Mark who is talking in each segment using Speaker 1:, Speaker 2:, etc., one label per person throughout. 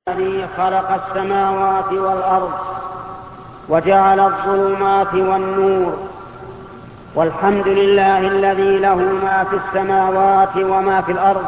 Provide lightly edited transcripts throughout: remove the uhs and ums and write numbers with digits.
Speaker 1: الذي خلق السماوات والأرض وجعل الظلمات والنور، والحمد لله الذي له ما في السماوات وما في الأرض،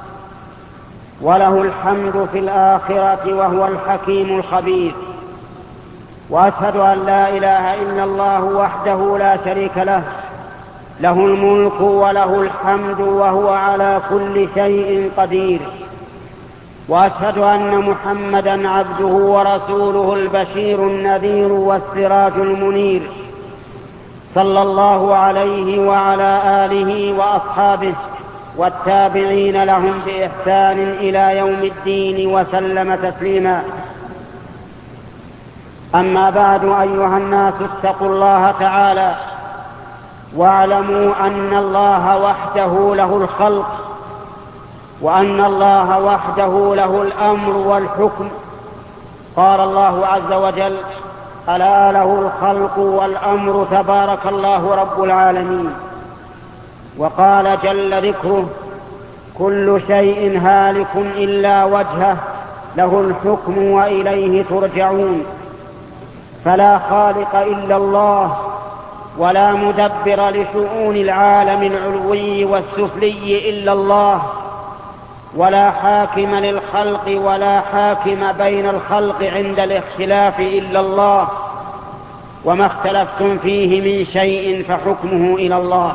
Speaker 1: وله الحمد في الآخرة وهو الحكيم الخبير. وأشهد أن لا إله إلا الله وحده لا شريك له، له الملك وله الحمد وهو على كل شيء قدير. وأشهد أن محمدًا عبده ورسوله البشير النذير والسراج المنير، صلى الله عليه وعلى آله وأصحابه والتابعين لهم بإحسان إلى يوم الدين وسلم تسليما. أما بعد، أيها الناس، اتقوا الله تعالى واعلموا أن الله وحده له الخلق، وأن الله وحده له الأمر والحكم. قال الله عز وجل: ألا له الخلق والأمر، تبارك الله رب العالمين. وقال جل ذكره: كل شيء هالك إلا وجهه، له الحكم وإليه ترجعون. فلا خالق إلا الله، ولا مدبر لشؤون العالم العلوي والسفلي إلا الله، ولا حاكم للخلق ولا حاكم بين الخلق عند الاختلاف إلا الله، وما اختلفتم فيه من شيء فحكمه إلى الله.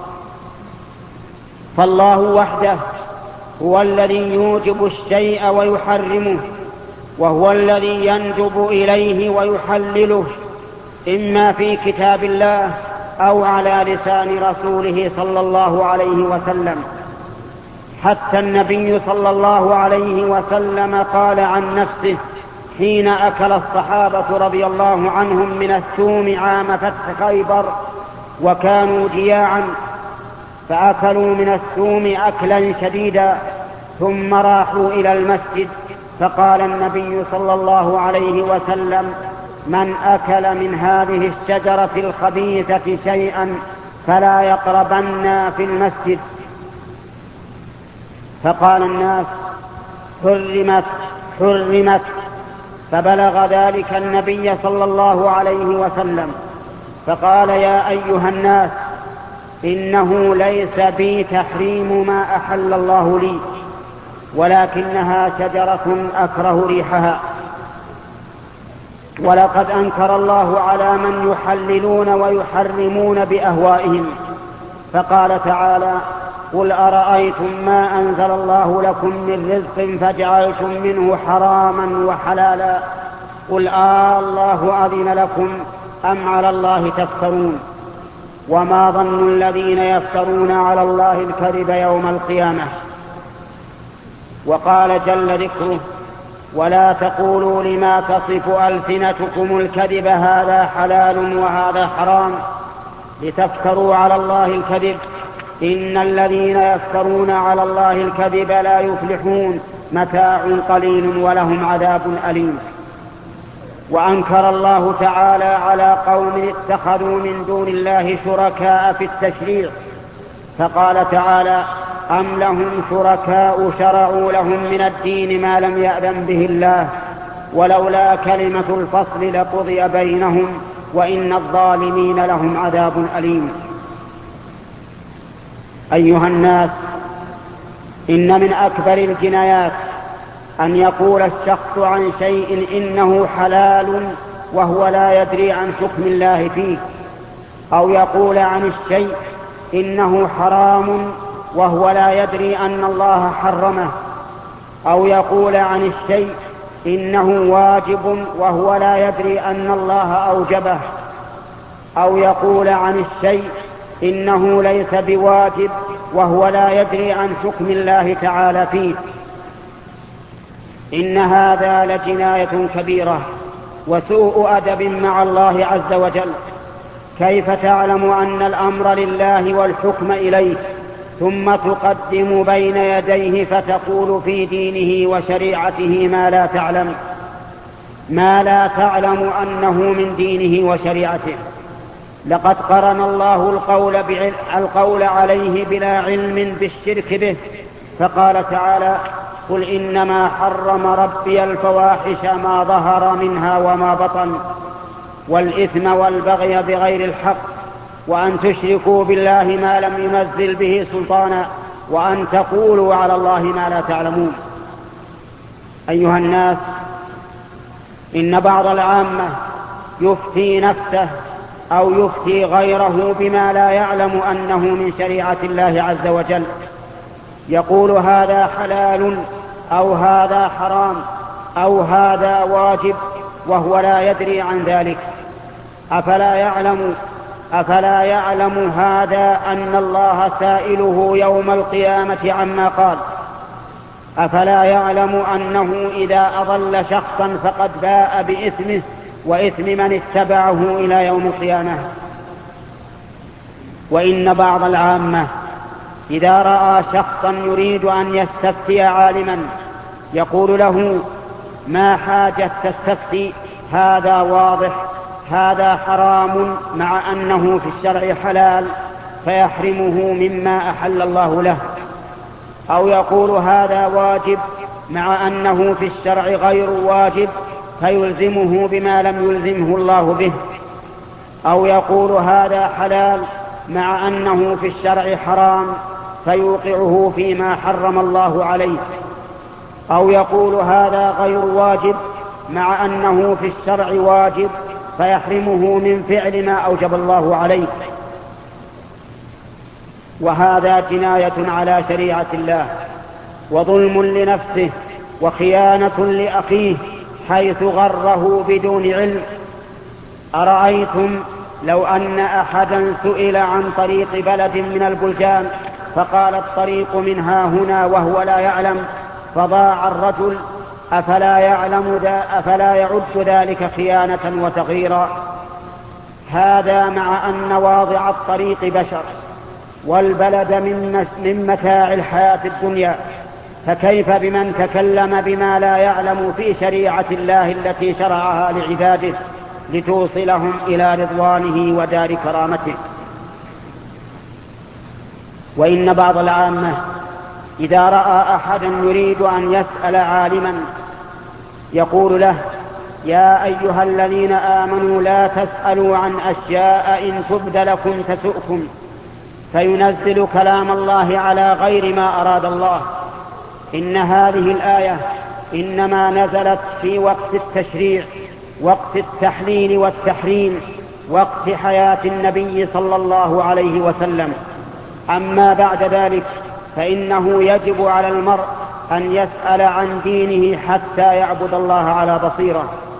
Speaker 1: فالله وحده هو الذي يوجب الشيء ويحرمه، وهو الذي يندب إليه ويحلله، إما في كتاب الله أو على لسان رسوله صلى الله عليه وسلم. حتى النبي صلى الله عليه وسلم قال عن نفسه حين أكل الصحابة رضي الله عنهم من الثوم عام فتح خيبر وكانوا جياعا، فأكلوا من الثوم أكلا شديدا، ثم راحوا إلى المسجد، فقال النبي صلى الله عليه وسلم: من أكل من هذه الشجرة الخبيثة شيئا فلا يقربن في المسجد. فقال الناس: حرمت حرمت. فبلغ ذلك النبي صلى الله عليه وسلم، فقال: يا أيها الناس، إنه ليس بي تحريم ما أحل الله لي، ولكنها شجرة أكره ريحها. ولقد أنكر الله على من يحللون ويحرمون بأهوائهم، فقال تعالى: قل أرأيتم ما أنزل الله لكم من رزق فجعلتم منه حراما وحلالا، قل الله أذن لكم أم على الله تفترون، وما ظن الذين يفترون على الله الكذب يوم القيامة. وقال جل ذكره: ولا تقولوا لما تصف ألسنتكم الكذب هذا حلال وهذا حرام لتفتروا على الله الكذب، إن الذين يفترون على الله الكذب لا يفلحون، متاع قليل ولهم عذاب أليم. وأنكر الله تعالى على قوم اتخذوا من دون الله شركاء في التشريع، فقال تعالى: أم لهم شركاء شرعوا لهم من الدين ما لم يأذن به الله، ولولا كلمة الفصل لقضي بينهم، وإن الظالمين لهم عذاب أليم. أيها الناس، إن من أكبر الجنايات أن يقول الشخص عن شيء إنه حلال وهو لا يدري عن حكم الله فيه، أو يقول عن الشيء إنه حرام وهو لا يدري أن الله حرمه، أو يقول عن الشيء إنه واجب وهو لا يدري أن الله أوجبه، أو يقول عن الشيء إنه ليس بواجب وهو لا يدري عن حكم الله تعالى فيه. إن هذا لجناية كبيرة وسوء أدب مع الله عز وجل. كيف تعلم أن الأمر لله والحكم إليه، ثم تقدم بين يديه فتقول في دينه وشريعته ما لا تعلم أنه من دينه وشريعته؟ لقد قرن الله القول عليه بلا علم بالشرك به، فقال تعالى: قل إنما حرم ربي الفواحش ما ظهر منها وما بطن والإثم والبغي بغير الحق وأن تشركوا بالله ما لم ينزل به سلطانا وأن تقولوا على الله ما لا تعلمون. أيها الناس، إن بعض العامة يفتي نفسه أو يفتي غيره بما لا يعلم أنه من شريعة الله عز وجل، يقول هذا حلال أو هذا حرام أو هذا واجب وهو لا يدري عن ذلك. أفلا يعلم هذا أن الله سائله يوم القيامة عما قال؟ أفلا يعلم أنه إذا أضل شخصا فقد باء بإثمه وإثم من اتبعه إلى يوم القيامة؟ وإن بعض العامة إذا رأى شخصا يريد أن يستفتي عالما يقول له ما حاجة تستفتي، هذا واضح، هذا حرام، مع أنه في الشرع حلال فيحرمه مما أحل الله له، أو يقول هذا واجب مع أنه في الشرع غير واجب فيلزمه بما لم يلزمه الله به، أو يقول هذا حلال مع أنه في الشرع حرام فيوقعه فيما حرم الله عليه، أو يقول هذا غير واجب مع أنه في الشرع واجب فيحرمه من فعل ما أوجب الله عليه. وهذا جناية على شريعة الله وظلم لنفسه وخيانة لأخيه حيث غره بدون علم. أرأيتم لو أن أحدا سئل عن طريق بلد من البلدان فقال الطريق منها هنا وهو لا يعلم فضاع الرجل، أفلا يعد ذلك خيانة وتغييرا؟ هذا مع أن واضع الطريق بشر والبلد من متاع الحياة الدنيا، فكيف بمن تكلم بما لا يعلم في شريعة الله التي شرعها لعباده لتوصلهم إلى رضوانه ودار كرامته؟ وإن بعض العامة إذا رأى أحدا يريد أن يسأل عالما يقول له يا أيها الذين آمنوا لا تسألوا عن أشياء إن تبد لكم تسؤكم، فينزل كلام الله على غير ما أراد الله. إن هذه الآية إنما نزلت في وقت التشريع، وقت التحليل والتحريم، وقت حياة النبي صلى الله عليه وسلم. أما بعد ذلك فإنه يجب على المرء أن يسأل عن دينه حتى يعبد الله على بصيرة.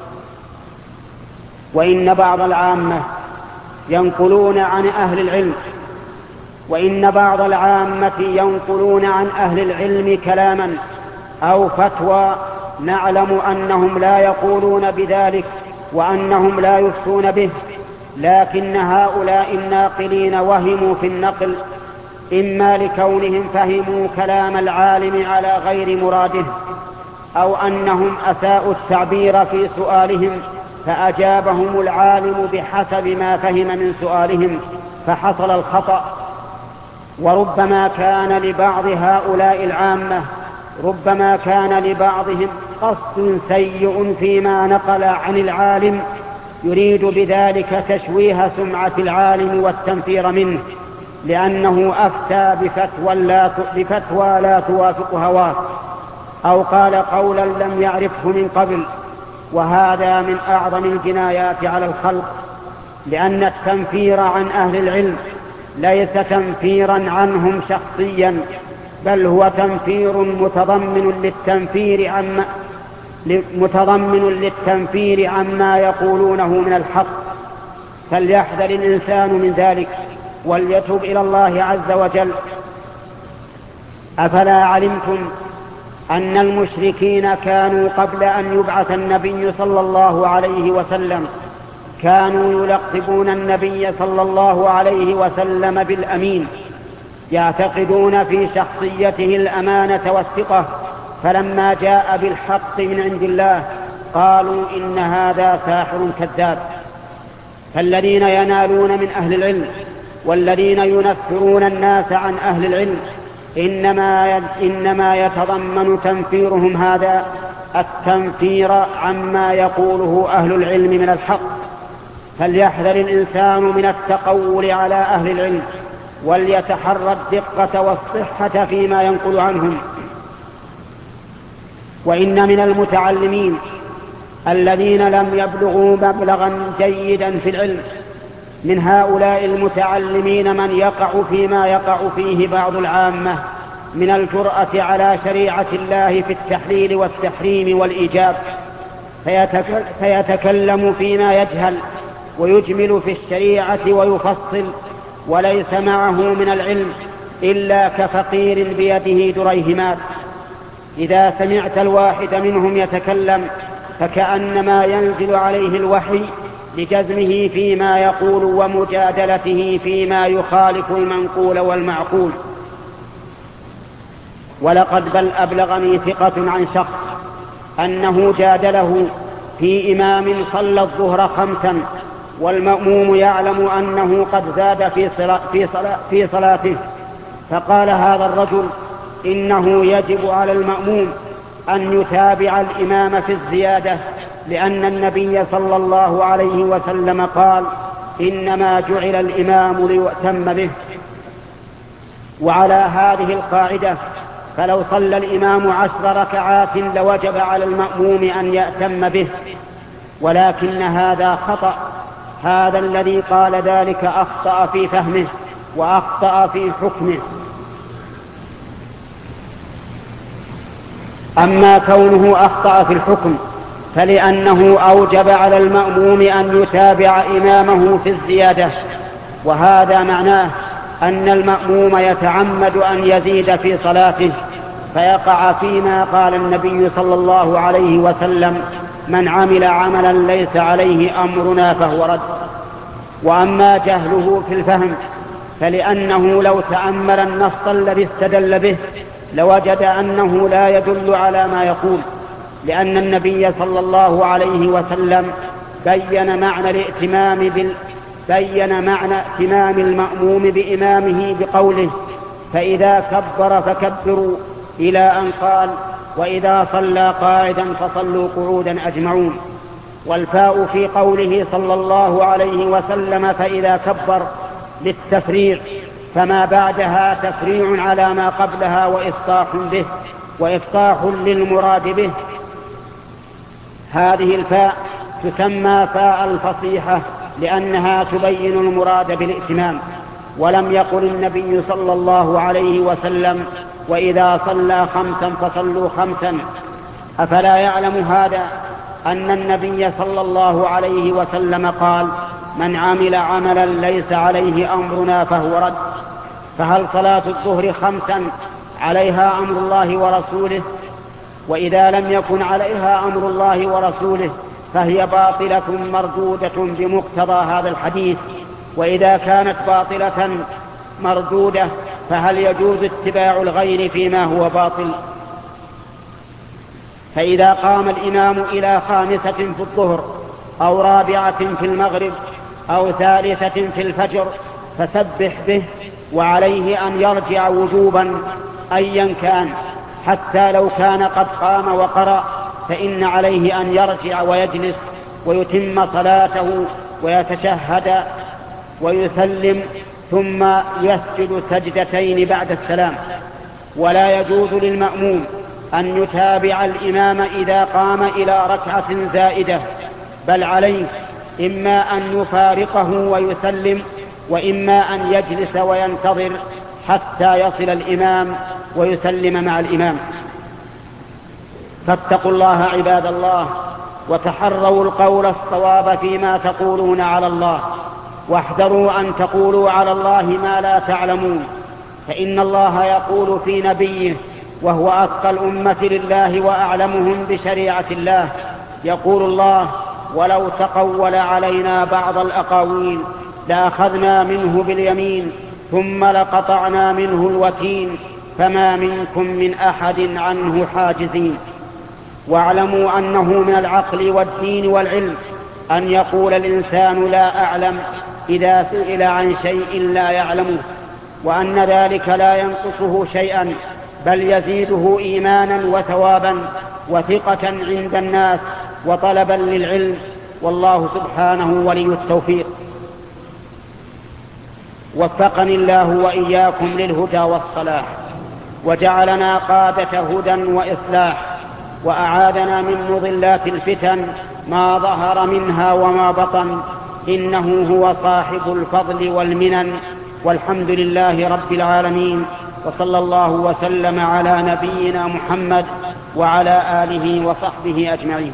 Speaker 1: وإن بعض العامة ينقلون عن أهل العلم كلاما أو فتوى نعلم أنهم لا يقولون بذلك وأنهم لا يفتون به، لكن هؤلاء الناقلين وهموا في النقل، إما لكونهم فهموا كلام العالم على غير مراده، أو أنهم أساءوا التعبير في سؤالهم فأجابهم العالم بحسب ما فهم من سؤالهم فحصل الخطأ. وربما كان لبعض هؤلاء العامة لبعضهم قصد سيء فيما نقل عن العالم يريد بذلك تشويه سمعة العالم والتنفير منه، لأنه أفتى بفتوى لا توافق هواه، أو قال قولا لم يعرفه من قبل. وهذا من أعظم الجنايات على الخلق، لأن التنفير عن أهل العلم ليس تنفيرا عنهم شخصيا، بل هو تنفير متضمن للتنفير عما يقولونه من الحق. فليحذر الإنسان من ذلك وليتوب إلى الله عز وجل. أفلا علمتم أن المشركين كانوا قبل أن يبعث النبي صلى الله عليه وسلم كانوا يلقبون النبي صلى الله عليه وسلم بالأمين، يعتقدون في شخصيته الأمانة والثقة، فلما جاء بالحق من عند الله قالوا إن هذا ساحر كذاب. فالذين ينالون من أهل العلم والذين ينفرون الناس عن أهل العلم إنما يتضمن تنفيرهم هذا التنفير عما يقوله أهل العلم من الحق. فليحذر الإنسان من التقول على أهل العلم، وليتحرى الدقة والصحة فيما ينقل عنهم. وإن من المتعلمين الذين لم يبلغوا مبلغا جيدا في العلم من هؤلاء المتعلمين من يقع فيما يقع فيه بعض العامة من الجرأة على شريعة الله في التحليل والتحريم والإيجاب، فيتكلم فيما يجهل ويجمل في الشريعة ويفصل، وليس معه من العلم إلا كفقير بيده دريهمات. إذا سمعت الواحد منهم يتكلم فكأنما ينزل عليه الوحي لجزمه فيما يقول ومجادلته فيما يخالف المنقول والمعقول. ولقد بل أبلغني ثقة عن شخص أنه جادله في إمام صلى الظهر 5 والمأموم يعلم أنه قد زاد في صلاته، فقال هذا الرجل إنه يجب على المأموم أن يتابع الإمام في الزيادة، لأن النبي صلى الله عليه وسلم قال إنما جعل الإمام ليؤتم به. وعلى هذه القاعدة فلو صلى الإمام 10 ركعات لوجب على المأموم أن يأتم به، ولكن هذا خطأ. هذا الذي قال ذلك أخطأ في فهمه وأخطأ في حكمه. أما كونه أخطأ في الحكم فلأنه أوجب على المأموم أن يتابع إمامه في الزيادة، وهذا معناه أن المأموم يتعمد أن يزيد في صلاته فيقع فيما قال النبي صلى الله عليه وسلم من عمل عملا ليس عليه أمرنا فهو رد. وأما جهله في الفهم فلأنه لو تأمل النص الذي استدل به لوجد أنه لا يدل على ما يقول، لأن النبي صلى الله عليه وسلم بين معنى ائتمام المأموم بإمامه بقوله فإذا كبر فكبروا، إلى أن قال وإذا صلى قاعدا فصلوا قعودا أجمعون. والفاء في قوله صلى الله عليه وسلم فإذا كبر للتفريع، فما بعدها تفريع على ما قبلها وإفصاح للمراد به. هذه الفاء تسمى فاء الفصيحة لأنها تبين المراد بالائتمام. ولم يقل النبي صلى الله عليه وسلم وإذا صلى 5 فصلوا 5. أفلا يعلم هذا أن النبي صلى الله عليه وسلم قال من عمل عملا ليس عليه أمرنا فهو رد؟ فهل صلاة الظهر 5 عليها أمر الله ورسوله؟ وإذا لم يكن عليها أمر الله ورسوله فهي باطلة مردودة بمقتضى هذا الحديث. وإذا كانت باطلة مردودة فهل يجوز اتباع الغير فيما هو باطل؟ فإذا قام الإمام إلى 5 في الظهر أو 4 في المغرب أو 3 في الفجر فسبح به، وعليه أن يرجع وجوبا أيا كان، حتى لو كان قد قام وقرأ فإن عليه أن يرجع ويجلس ويتم صلاته ويتشهد ويسلم ثم يسجد سجدتين بعد السلام. ولا يجوز للمأموم أن يتابع الإمام إذا قام إلى ركعة زائدة، بل عليه إما أن يفارقه ويسلم، وإما أن يجلس وينتظر حتى يصل الإمام ويسلم مع الإمام. فاتقوا الله عباد الله، وتحروا القول الصواب فيما تقولون على الله، واحذروا أن تقولوا على الله ما لا تعلمون، فإن الله يقول في نبيه وهو أتقى الأمة لله وأعلمهم بشريعة الله، يقول الله ولو تقول علينا بعض الأقاويل لأخذنا منه باليمين ثم لقطعنا منه الوتين فما منكم من أحد عنه حاجزين. واعلموا أنه من العقل والدين والعلم أن يقول الإنسان لا أعلم إذا سئل عن شيء لا يعلمه، وأن ذلك لا ينقصه شيئا بل يزيده إيمانا وثوابا وثقة عند الناس وطلبا للعلم، والله سبحانه ولي التوفيق. وفقني الله وإياكم للهدى والصلاح، وجعلنا قادة هدى وإصلاح، وأعاذنا من مضلات الفتن ما ظهر منها وما بطن، إنه هو صاحب الفضل والمنن، والحمد لله رب العالمين، وصلى الله وسلم على نبينا محمد وعلى آله وصحبه أجمعين.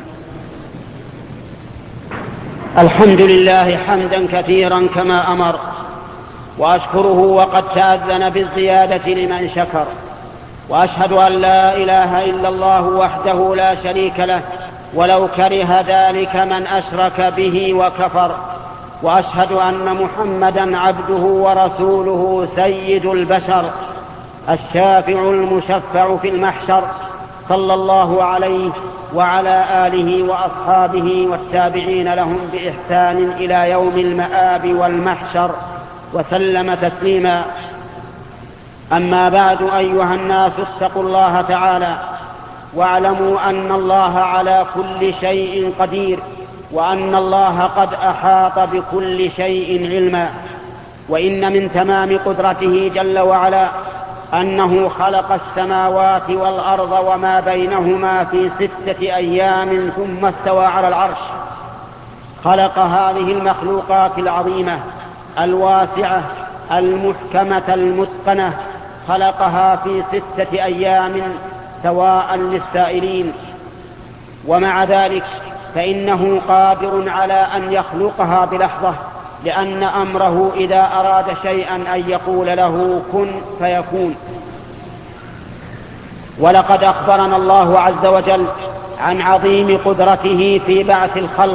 Speaker 1: الحمد لله حمدا كثيرا كما أمر، وأشكره وقد تأذن بالزيادة لمن شكر، وأشهد أن لا إله إلا الله وحده لا شريك له ولو كره ذلك من أشرك به وكفر، وأشهد أن محمدا عبده ورسوله سيد البشر الشافع المشفع في المحشر، صلى الله عليه وعلى آله وأصحابه والتابعين لهم بإحسان إلى يوم المآب والمحشر، وسلم تسليما. أما بعد، أيها الناس اتقوا الله تعالى، واعلموا أن الله على كل شيء قدير، وأن الله قد أحاط بكل شيء علما. وإن من تمام قدرته جل وعلا أنه خلق السماوات والأرض وما بينهما في 6 أيام ثم استوى على العرش. خلق هذه المخلوقات العظيمة الواسعة المحكمة المتقنة، خلقها في 6 أيام سواء للسائلين، ومع ذلك فإنه قادر على أن يخلقها بلحظة، لأن أمره إذا أراد شيئا أن يقول له كن فيكون. ولقد أخبرنا الله عز وجل عن عظيم قدرته في بعث الخلق،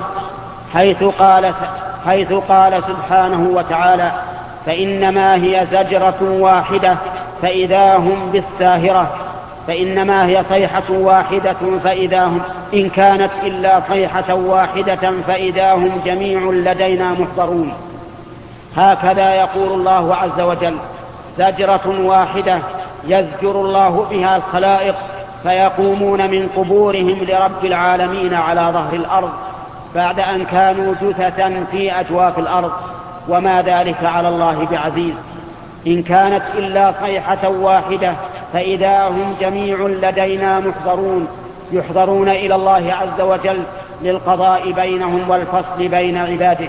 Speaker 1: حيث قال سبحانه وتعالى: فإنما هي زجرة واحدة فإذا هم بالساهرة، فإنما هي صيحة واحدة فإذا هم، إن كانت إلا صيحة واحدة فإذا هم جميع لدينا محضرون. هكذا يقول الله عز وجل: زجرة واحدة يزجر الله بها الخلائق فيقومون من قبورهم لرب العالمين على ظهر الأرض بعد أن كانوا جثثا في أجواف الأرض، وما ذلك على الله بعزيز. إن كانت إلا صيحة واحدة فإذا هم جميع لدينا محضرون، يحضرون إلى الله عز وجل للقضاء بينهم والفصل بين عباده.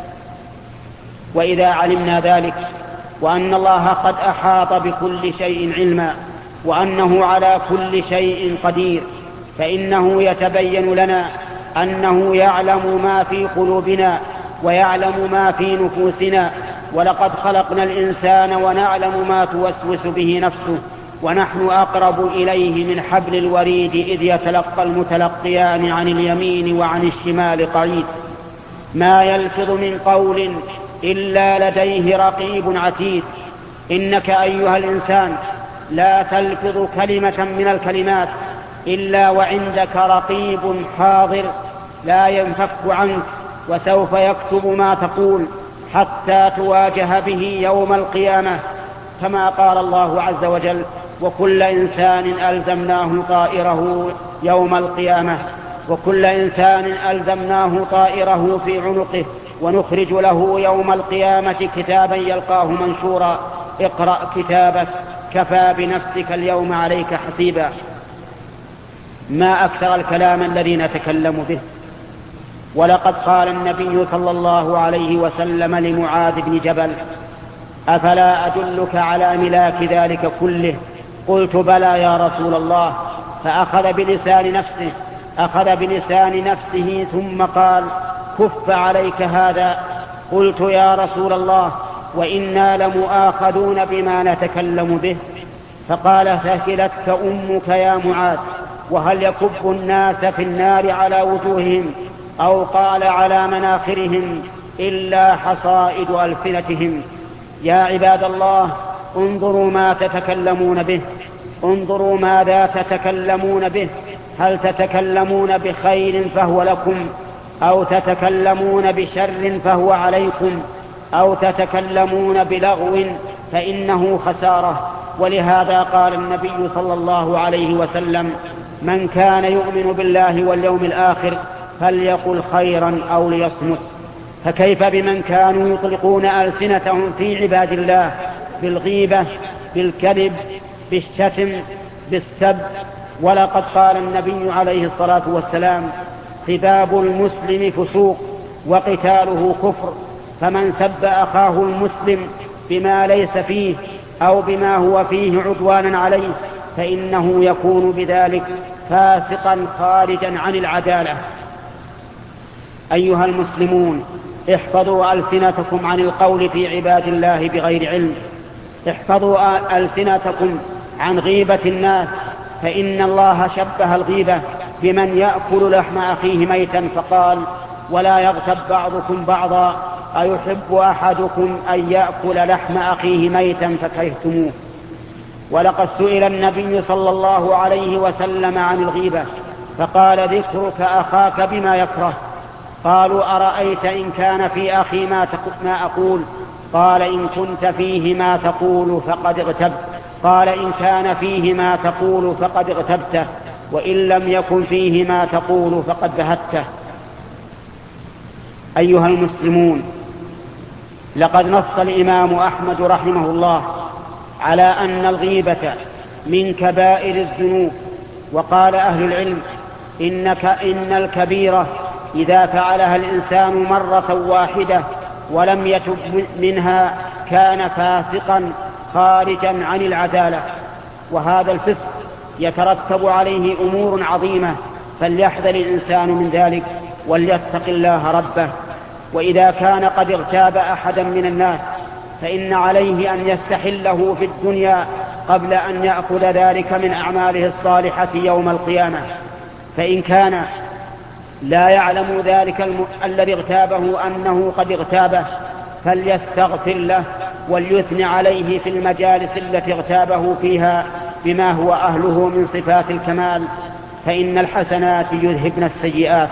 Speaker 1: وإذا علمنا ذلك، وأن الله قد أحاط بكل شيء علما، وأنه على كل شيء قدير، فإنه يتبين لنا أنه يعلم ما في قلوبنا ويعلم ما في نفوسنا. ولقد خلقنا الإنسان ونعلم ما توسوس به نفسه، ونحن أقرب إليه من حبل الوريد إذ يتلقى المتلقيان عن اليمين وعن الشمال قعيد. ما يلفظ من قول إلا لديه رقيب عتيد. إنك أيها الإنسان لا تلفظ كلمة من الكلمات إلا وعندك رقيب حاضر لا ينفك عنك، وسوف يكتب ما تقول حتى تواجه به يوم القيامة، كما قال الله عز وجل: وكل إنسان ألزمناه طائره يوم القيامة، وكل إنسان ألزمناه طائره في عنقه، ونخرج له يوم القيامة كتابا يلقاه منشورا، اقرأ كتابك كفى بنفسك اليوم عليك حسيبا. ما أكثر الكلام الذي نتكلم به. ولقد قال النبي صلى الله عليه وسلم لمعاذ بن جبل: أفلا أدلك على ملاك ذلك كله؟ قلت: بلى يا رسول الله. فأخذ بلسان نفسه ثم قال: كف عليك هذا. قلت: يا رسول الله، وإنا لمؤاخذون بما نتكلم به. فقال: ثكلتك أمك يا معاذ. وهل يكب الناس في النار على وجوههم، أو قال على مناخرهم، إلا حصائد ألسنتهم؟ يا عباد الله، انظروا ما تتكلمون به، انظروا ماذا تتكلمون به. هل تتكلمون بخير فهو لكم، أو تتكلمون بشر فهو عليكم، أو تتكلمون بلغو فإنه خسارة. ولهذا قال النبي صلى الله عليه وسلم: من كان يؤمن بالله واليوم الآخر فليقل خيرا أو ليصمت. فكيف بمن كانوا يطلقون ألسنتهم في عباد الله بالغيبة، بالكذب، بالشتم، بالسب؟ ولقد قال النبي عليه الصلاة والسلام: سباب المسلم فسوق وقتاله كفر، فمن سب أخاه المسلم بما ليس فيه أو بما هو فيه عدوانا عليه فإنه يكون بذلك فاسقا خارجا عن العدالة. أيها المسلمون، احفظوا ألسنتكم عن القول في عباد الله بغير علم، احفظوا ألسنتكم عن غيبة الناس، فإن الله شبه الغيبة بمن يأكل لحم أخيه ميتا فقال: ولا يغتب بعضكم بعضا أيحب أحدكم أن يأكل لحم أخيه ميتا فكرهتموه. ولقد سئل النبي صلى الله عليه وسلم عن الغيبة فقال: ذكرك أخاك بما يكره. قالوا: أرأيت إن كان في أخي ما أقول؟ قال: إن كنت فيه ما تقول فقد اغتبت. قال: إن كان فيه ما تقول فقد اغتبته، وإن لم يكن فيه ما تقول فقد بهته. أيها المسلمون، لقد نص الإمام أحمد رحمه الله على أن الغيبة من كبائر الذنوب، وقال أهل العلم: إن الكبيرة إذا فعلها الإنسان مرة واحدة ولم يتب منها كان فاسقا خارجا عن العدالة، وهذا الفسق يترتب عليه أمور عظيمة، فليحذر الإنسان من ذلك وليتق الله ربه. وإذا كان قد اغتاب أحدا من الناس فإن عليه أن يستحله في الدنيا قبل أن يأخذ ذلك من أعماله الصالحة يوم القيامة. فإن كان لا يعلم ذلك الذي اغتابه أنه قد اغتابه فليستغفر له وليثني عليه في المجالس التي اغتابه فيها بما هو أهله من صفات الكمال، فإن الحسنات يذهبن السيئات.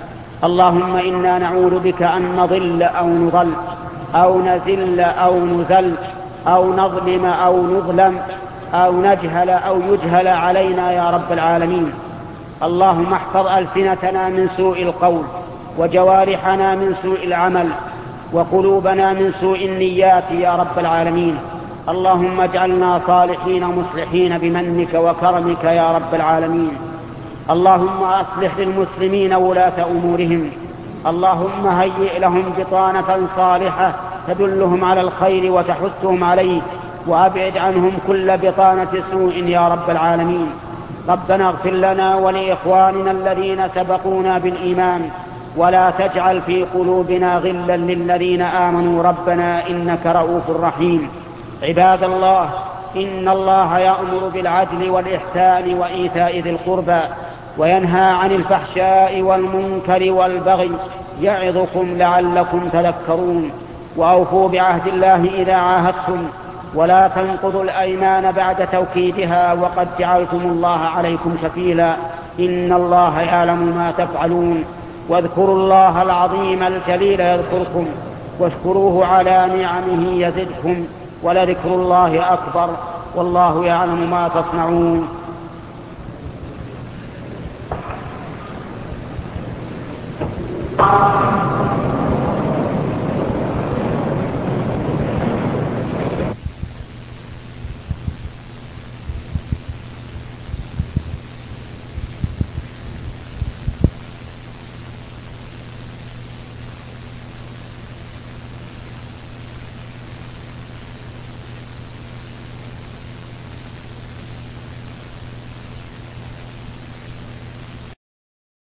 Speaker 1: اللهم إنا نعوذ بك أن نضل أو نضل أو نزل أو نزل أو نظلم أو نظلم أو نجهل أو يجهل علينا يا رب العالمين. اللهم احفظ ألسنتنا من سوء القول، وجوارحنا من سوء العمل، وقلوبنا من سوء النيات يا رب العالمين. اللهم اجعلنا صالحين مصلحين بمنك وكرمك يا رب العالمين. اللهم أصلح للمسلمين ولاة أمورهم، اللهم هيئ لهم بطانة صالحة تدلهم على الخير وتحثهم عليه، وأبعد عنهم كل بطانة سوء يا رب العالمين. ربنا اغفر لنا ولإخواننا الذين سبقونا بالإيمان، ولا تجعل في قلوبنا غلا للذين آمنوا ربنا إنك رؤوف رحيم. عباد الله، إن الله يأمر بالعدل والإحسان وإيتاء ذي القربى وينهى عن الفحشاء والمنكر والبغي يعظكم لعلكم تذكرون. وأوفوا بعهد الله إذا عاهدتم، ولا تنقضوا الأيمان بعد توكيدها وقد جعلتم الله عليكم كفيلا، إن الله يعلم ما تفعلون. واذكروا الله العظيم الجليل يذكركم، واشكروه على نعمه يزدكم، ولذكر الله أكبر، والله يعلم ما تصنعون.